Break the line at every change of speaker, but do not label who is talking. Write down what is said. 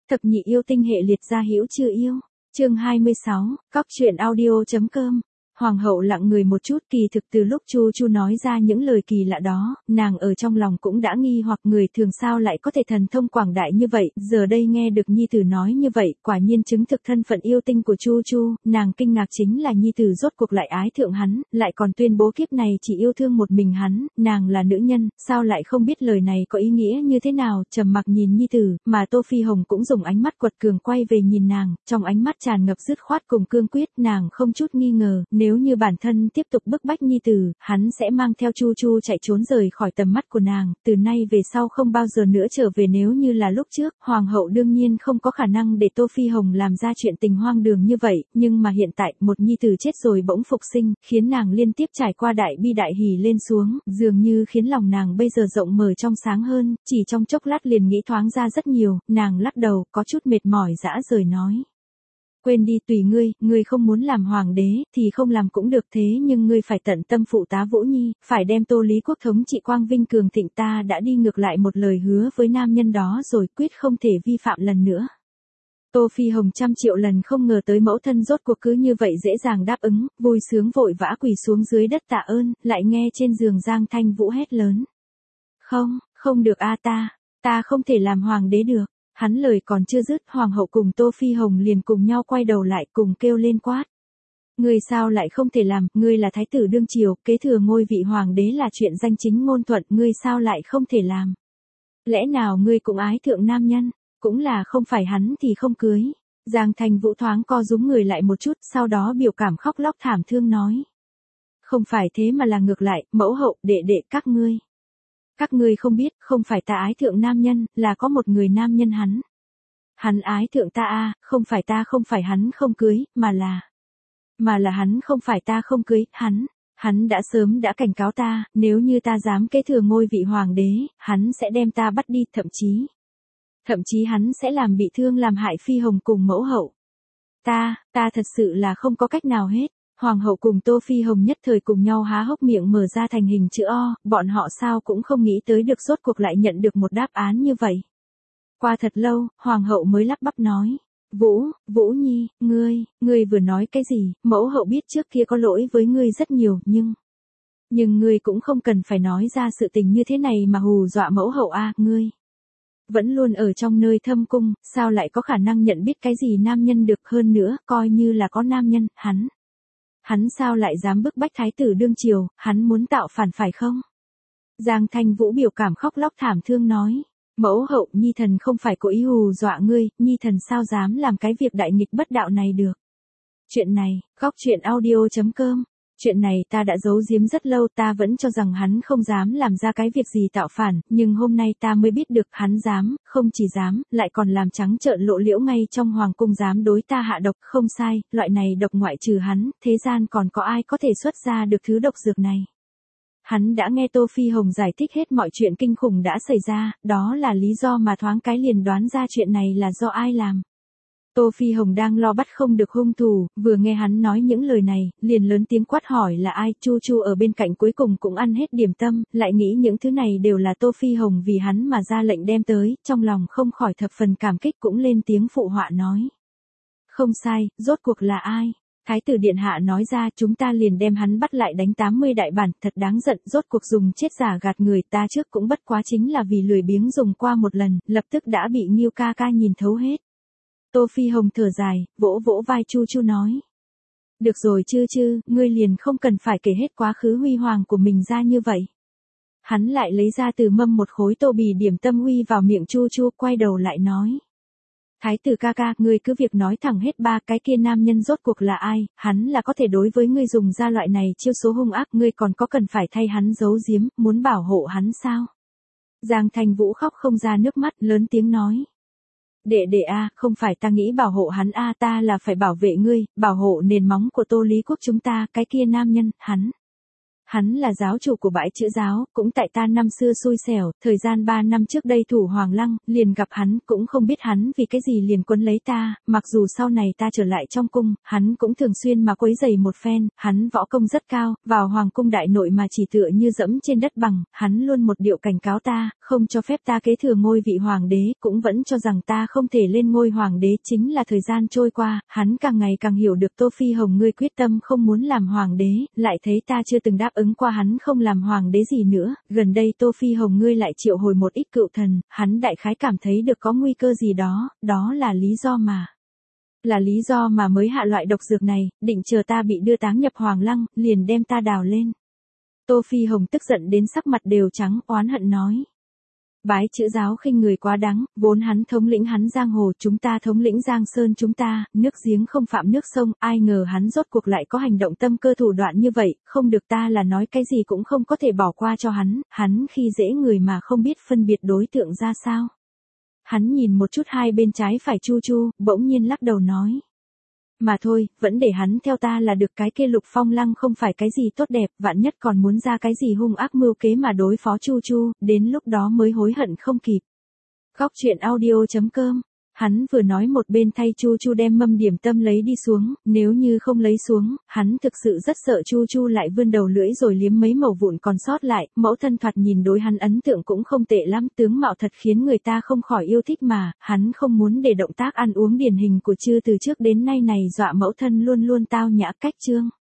Thập nhị yêu tinh hệ liệt gia hữu chưa yêu. Chương 26, Cóc truyện audio.com. Hoàng hậu lặng người một chút, kỳ thực từ lúc Chu Chu nói ra những lời kỳ lạ đó, nàng ở trong lòng cũng đã nghi hoặc người thường sao lại có thể thần thông quảng đại như vậy, giờ đây nghe được nhi tử nói như vậy, quả nhiên chứng thực thân phận yêu tinh của Chu Chu, nàng kinh ngạc chính là nhi tử rốt cuộc lại ái thượng hắn, lại còn tuyên bố kiếp này chỉ yêu thương một mình hắn, nàng là nữ nhân, sao lại không biết lời này có ý nghĩa như thế nào, trầm mặc nhìn nhi tử, mà Tô Phi Hồng cũng dùng ánh mắt quật cường quay về nhìn nàng, trong ánh mắt tràn ngập dứt khoát cùng cương quyết, nàng không chút nghi ngờ, nếu như bản thân tiếp tục bức bách nhi tử, hắn sẽ mang theo Chu Chu chạy trốn rời khỏi tầm mắt của nàng, từ nay về sau không bao giờ nữa trở về. Nếu như là lúc trước, hoàng hậu đương nhiên không có khả năng để Tô Phi Hồng làm ra chuyện tình hoang đường như vậy, nhưng mà hiện tại, một nhi tử chết rồi bỗng phục sinh, khiến nàng liên tiếp trải qua đại bi đại hỉ lên xuống, dường như khiến lòng nàng bây giờ rộng mở trong sáng hơn, chỉ trong chốc lát liền nghĩ thoáng ra rất nhiều, nàng lắc đầu, có chút mệt mỏi dã rời nói. Quên đi, tùy ngươi không muốn làm hoàng đế, thì không làm cũng được, thế nhưng ngươi phải tận tâm phụ tá Vũ Nhi, phải đem Tô Lý Quốc thống trị quang vinh cường thịnh, ta đã đi ngược lại một lời hứa với nam nhân đó rồi, quyết không thể vi phạm lần nữa. Tô Phi Hồng trăm triệu lần không ngờ tới mẫu thân rốt cuộc cứ như vậy dễ dàng đáp ứng, vui sướng vội vã quỳ xuống dưới đất tạ ơn, lại nghe trên giường Giang Thanh Vũ hét lớn. Không được a, ta không thể làm hoàng đế được. Hắn lời còn chưa dứt, hoàng hậu cùng Tô Phi Hồng liền cùng nhau quay đầu lại cùng kêu lên quát. Ngươi sao lại không thể làm, ngươi là thái tử đương triều, kế thừa ngôi vị hoàng đế là chuyện danh chính ngôn thuận, ngươi sao lại không thể làm? Lẽ nào ngươi cũng ái thượng nam nhân, cũng là không phải hắn thì không cưới. Giang Thành Vũ thoáng co rúm người lại một chút, sau đó biểu cảm khóc lóc thảm thương nói. Không phải thế mà là ngược lại, mẫu hậu, đệ đệ các ngươi không biết, không phải ta ái thượng nam nhân, là có một người nam nhân hắn. Hắn ái thượng ta a, không phải hắn không cưới, mà là hắn không phải ta không cưới, hắn đã sớm đã cảnh cáo ta, nếu như ta dám kế thừa ngôi vị hoàng đế, hắn sẽ đem ta bắt đi, thậm chí hắn sẽ làm bị thương làm hại Phi Hồng cùng mẫu hậu. Ta thật sự là không có cách nào hết. Hoàng hậu cùng Tô Phi Hồng nhất thời cùng nhau há hốc miệng mở ra thành hình chữ O, bọn họ sao cũng không nghĩ tới được rốt cuộc lại nhận được một đáp án như vậy. Qua thật lâu, hoàng hậu mới lắp bắp nói. Vũ Nhi, ngươi vừa nói cái gì, mẫu hậu biết trước kia có lỗi với ngươi rất nhiều, nhưng ngươi cũng không cần phải nói ra sự tình như thế này mà hù dọa mẫu hậu a, ngươi vẫn luôn ở trong nơi thâm cung, sao lại có khả năng nhận biết cái gì nam nhân được, hơn nữa, coi như là có nam nhân, hắn sao lại dám bức bách thái tử đương triều, hắn muốn tạo phản phải không? Giang Thanh Vũ biểu cảm khóc lóc thảm thương nói. Mẫu hậu, nhi thần không phải cố ý hù dọa ngươi, nhi thần sao dám làm cái việc đại nghịch bất đạo này được. Chuyện này, Cóc truyện audio.com. Chuyện này ta đã giấu giếm rất lâu, ta vẫn cho rằng hắn không dám làm ra cái việc gì tạo phản, nhưng hôm nay ta mới biết được hắn dám, không chỉ dám, lại còn làm trắng trợn lộ liễu ngay trong hoàng cung, dám đối ta hạ độc, không sai, loại này độc ngoại trừ hắn, thế gian còn có ai có thể xuất ra được thứ độc dược này. Hắn đã nghe Tô Phi Hồng giải thích hết mọi chuyện kinh khủng đã xảy ra, đó là lý do mà thoáng cái liền đoán ra chuyện này là do ai làm. Tô Phi Hồng đang lo bắt không được hung thủ, vừa nghe hắn nói những lời này, liền lớn tiếng quát hỏi là ai. Chu Chu ở bên cạnh cuối cùng cũng ăn hết điểm tâm, lại nghĩ những thứ này đều là Tô Phi Hồng vì hắn mà ra lệnh đem tới, trong lòng không khỏi thập phần cảm kích, cũng lên tiếng phụ họa nói. Không sai, rốt cuộc là ai? Thái tử điện hạ nói ra, chúng ta liền đem hắn bắt lại đánh 80 đại bản, thật đáng giận, rốt cuộc dùng chết giả gạt người, ta trước cũng bất quá chính là vì lười biếng dùng qua một lần, lập tức đã bị Nghiêu ca ca nhìn thấu hết. Tô Phi Hồng thở dài, vỗ vỗ vai Chu Chu nói. Được rồi chứ, ngươi liền không cần phải kể hết quá khứ huy hoàng của mình ra như vậy. Hắn lại lấy ra từ mâm một khối tô bì điểm tâm huy vào miệng Chu Chu, quay đầu lại nói. Thái tử ca ca, ngươi cứ việc nói thẳng hết, ba cái kia nam nhân rốt cuộc là ai, hắn là có thể đối với ngươi dùng ra loại này chiêu số hung ác, ngươi còn có cần phải thay hắn giấu giếm, muốn bảo hộ hắn sao? Giang Thành Vũ khóc không ra nước mắt, lớn tiếng nói. Đệ a, không phải ta nghĩ bảo hộ hắn a, ta là phải bảo vệ ngươi, bảo hộ nền móng của Tô Lý Quốc chúng ta, cái kia nam nhân, Hắn là giáo chủ của bãi chữ giáo, cũng tại ta năm xưa xui xẻo, thời gian 3 năm trước đây thủ Hoàng Lăng, liền gặp hắn, cũng không biết hắn vì cái gì liền quấn lấy ta, mặc dù sau này ta trở lại trong cung, hắn cũng thường xuyên mà quấy rầy một phen, hắn võ công rất cao, vào Hoàng cung đại nội mà chỉ tựa như dẫm trên đất bằng, hắn luôn một điệu cảnh cáo ta, không cho phép ta kế thừa ngôi vị Hoàng đế, cũng vẫn cho rằng ta không thể lên ngôi Hoàng đế. Chính là thời gian trôi qua, hắn càng ngày càng hiểu được Tô Phi Hồng ngươi quyết tâm không muốn làm Hoàng đế, lại thấy ta chưa từng đáp ứng qua hắn không làm Hoàng đế gì nữa, gần đây Tô Phi Hồng ngươi lại triệu hồi một ít cựu thần, hắn đại khái cảm thấy được có nguy cơ gì đó, đó là lý do mà mới hạ loại độc dược này, định chờ ta bị đưa táng nhập Hoàng Lăng, liền đem ta đào lên. Tô Phi Hồng tức giận đến sắc mặt đều trắng, oán hận nói. Bái chữ giáo khinh người quá đáng, vốn hắn thống lĩnh hắn giang hồ, chúng ta thống lĩnh giang sơn, chúng ta, nước giếng không phạm nước sông, ai ngờ hắn rốt cuộc lại có hành động tâm cơ thủ đoạn như vậy, không được, ta là nói cái gì cũng không có thể bỏ qua cho hắn khi dễ người mà không biết phân biệt đối tượng ra sao. Hắn nhìn một chút hai bên trái phải Chu Chu, bỗng nhiên lắc đầu nói. Mà thôi, vẫn để hắn theo ta là được, cái kia Lục Phong Lăng không phải cái gì tốt đẹp, vạn nhất còn muốn ra cái gì hung ác mưu kế mà đối phó Chu Chu, đến lúc đó mới hối hận không kịp. Góc truyện audio.com. Hắn vừa nói một bên thay Chu Chu đem mâm điểm tâm lấy đi xuống, nếu như không lấy xuống, hắn thực sự rất sợ Chu Chu lại vươn đầu lưỡi rồi liếm mấy mẩu vụn còn sót lại, mẫu thân thoạt nhìn đối hắn ấn tượng cũng không tệ lắm, tướng mạo thật khiến người ta không khỏi yêu thích mà, hắn không muốn để động tác ăn uống điển hình của Chư từ trước đến nay này dọa mẫu thân luôn luôn tao nhã cách trương.